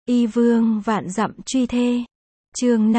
Y vương vạn dặm truy thê. Chương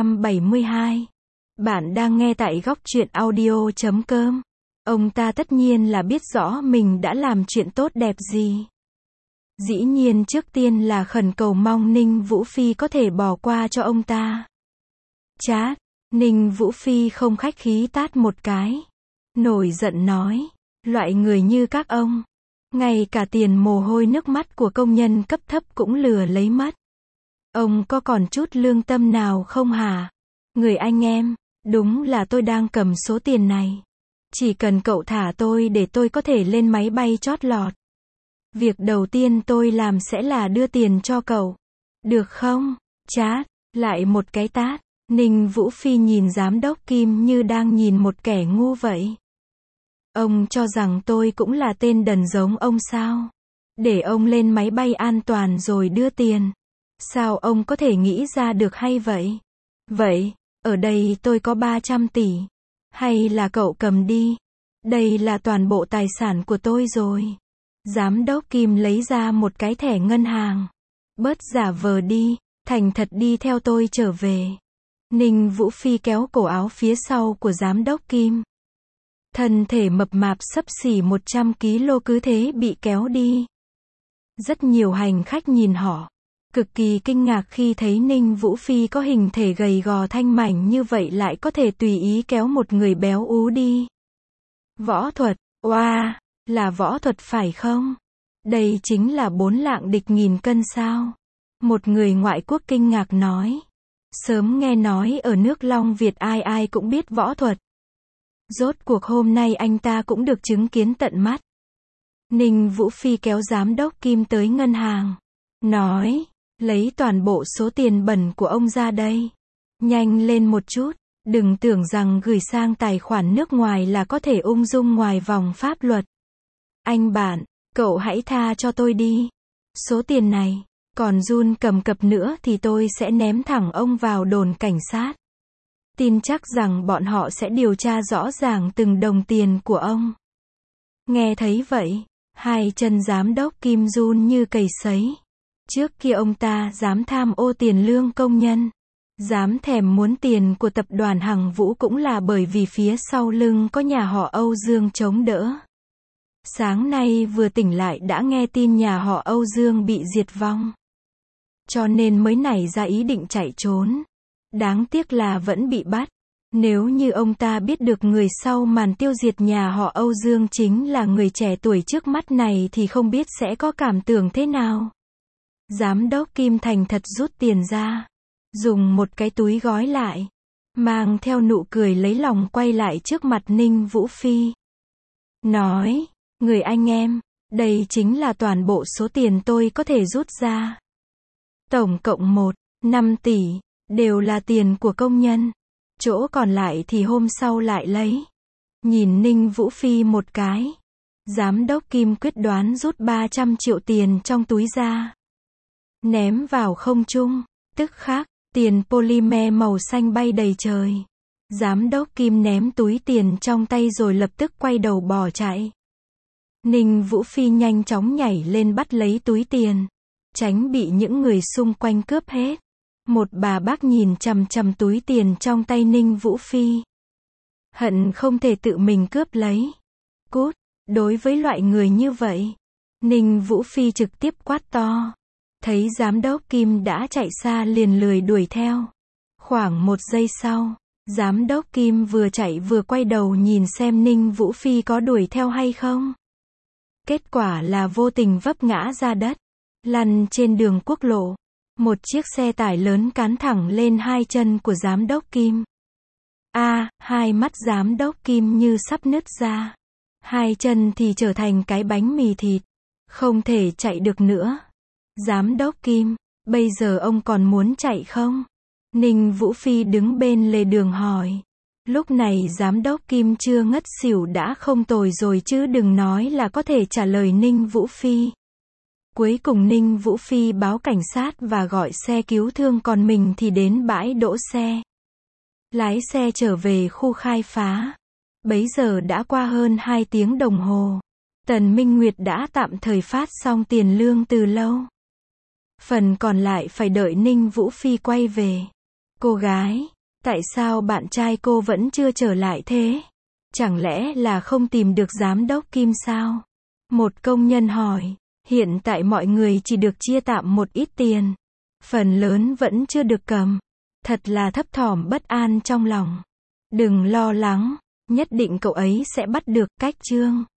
572. Bạn đang nghe tại góc truyện audio.com. Ông ta tất nhiên là biết rõ mình đã làm chuyện tốt đẹp gì. Dĩ nhiên trước tiên là khẩn cầu mong Ninh Vũ Phi có thể bỏ qua cho ông ta. Chát, Ninh Vũ Phi không khách khí tát một cái. Nổi giận nói, loại người như các ông, ngay cả tiền mồ hôi nước mắt của công nhân cấp thấp cũng lừa lấy mất. Ông có còn chút lương tâm nào không hả? Người anh em, đúng là tôi đang cầm số tiền này. Chỉ cần cậu thả tôi để tôi có thể lên máy bay chót lọt. Việc đầu tiên tôi làm sẽ là đưa tiền cho cậu. Được không? Chát, lại một cái tát. Ninh Vũ Phi nhìn giám đốc Kim như đang nhìn một kẻ ngu vậy. Ông cho rằng tôi cũng là tên đần giống ông sao? Để ông lên máy bay an toàn rồi đưa tiền. Sao ông có thể nghĩ ra được hay vậy? Vậy, ở đây tôi có 300 tỷ. Hay là cậu cầm đi? Đây là toàn bộ tài sản của tôi rồi. Giám đốc Kim lấy ra một cái thẻ ngân hàng. Bớt giả vờ đi, thành thật đi theo tôi trở về. Ninh Vũ Phi kéo cổ áo phía sau của giám đốc Kim. Thân thể mập mạp xấp xỉ 100 kg cứ thế bị kéo đi. Rất nhiều hành khách nhìn họ, cực kỳ kinh ngạc khi thấy Ninh Vũ Phi có hình thể gầy gò thanh mảnh như vậy lại có thể tùy ý kéo một người béo ú đi. Võ thuật, oa, là võ thuật phải không? Đây chính là 4 lạng địch 1000 cân sao? Một người ngoại quốc kinh ngạc nói. Sớm nghe nói ở nước Long Việt ai ai cũng biết võ thuật. Rốt cuộc hôm nay anh ta cũng được chứng kiến tận mắt. Ninh Vũ Phi kéo giám đốc Kim tới ngân hàng. Nói, lấy toàn bộ số tiền bẩn của ông ra đây. Nhanh lên một chút, đừng tưởng rằng gửi sang tài khoản nước ngoài là có thể ung dung ngoài vòng pháp luật. Anh bạn, cậu hãy tha cho tôi đi. Số tiền này, còn run cầm cập nữa thì tôi sẽ ném thẳng ông vào đồn cảnh sát. Tin chắc rằng bọn họ sẽ điều tra rõ ràng từng đồng tiền của ông. Nghe thấy vậy, hai chân giám đốc Kim run như cầy sấy. Trước kia ông ta dám tham ô tiền lương công nhân, dám thèm muốn tiền của tập đoàn Hằng Vũ cũng là bởi vì phía sau lưng có nhà họ Âu Dương chống đỡ. Sáng nay vừa tỉnh lại đã nghe tin nhà họ Âu Dương bị diệt vong. Cho nên mới nảy ra ý định chạy trốn. Đáng tiếc là vẫn bị bắt. Nếu như ông ta biết được người sau màn tiêu diệt nhà họ Âu Dương chính là người trẻ tuổi trước mắt này thì không biết sẽ có cảm tưởng thế nào. Giám đốc Kim thành thật rút tiền ra, dùng một cái túi gói lại, mang theo nụ cười lấy lòng quay lại trước mặt Ninh Vũ Phi. Nói, người anh em, đây chính là toàn bộ số tiền tôi có thể rút ra. Tổng cộng 1,5 tỷ, đều là tiền của công nhân. Chỗ còn lại thì hôm sau lại lấy. Nhìn Ninh Vũ Phi một cái. Giám đốc Kim quyết đoán rút 300 triệu tiền trong túi ra. Ném vào không trung. Tức khắc, tiền polymer màu xanh bay đầy trời. Giám đốc Kim ném túi tiền trong tay rồi lập tức quay đầu bỏ chạy. Ninh Vũ Phi nhanh chóng nhảy lên bắt lấy túi tiền. Tránh bị những người xung quanh cướp hết. Một bà bác nhìn chằm chằm túi tiền trong tay Ninh Vũ Phi. Hận không thể tự mình cướp lấy. Cút, đối với loại người như vậy. Ninh Vũ Phi trực tiếp quát to. Thấy giám đốc Kim đã chạy xa liền lười đuổi theo. Khoảng 1 giây sau, giám đốc Kim vừa chạy vừa quay đầu nhìn xem Ninh Vũ Phi có đuổi theo hay không. Kết quả là vô tình vấp ngã ra đất. Lăn trên đường quốc lộ. Một chiếc xe tải lớn cán thẳng lên hai chân của giám đốc Kim. Hai mắt giám đốc Kim như sắp nứt ra. Hai chân thì trở thành cái bánh mì thịt. Không thể chạy được nữa. Giám đốc Kim, bây giờ ông còn muốn chạy không? Ninh Vũ Phi đứng bên lề đường hỏi. Lúc này giám đốc Kim chưa ngất xỉu đã không tồi rồi chứ đừng nói là có thể trả lời Ninh Vũ Phi. Cuối cùng Ninh Vũ Phi báo cảnh sát và gọi xe cứu thương còn mình thì đến bãi đỗ xe. Lái xe trở về khu khai phá. Bấy giờ đã qua hơn 2 tiếng đồng hồ. Tần Minh Nguyệt đã tạm thời phát xong tiền lương từ lâu. Phần còn lại phải đợi Ninh Vũ Phi quay về. Cô gái, tại sao bạn trai cô vẫn chưa trở lại thế? Chẳng lẽ là không tìm được giám đốc Kim sao? Một công nhân hỏi. Hiện tại mọi người chỉ được chia tạm một ít tiền. Phần lớn vẫn chưa được cầm. Thật là thấp thỏm bất an trong lòng. Đừng lo lắng, nhất định cậu ấy sẽ bắt được. Cách chương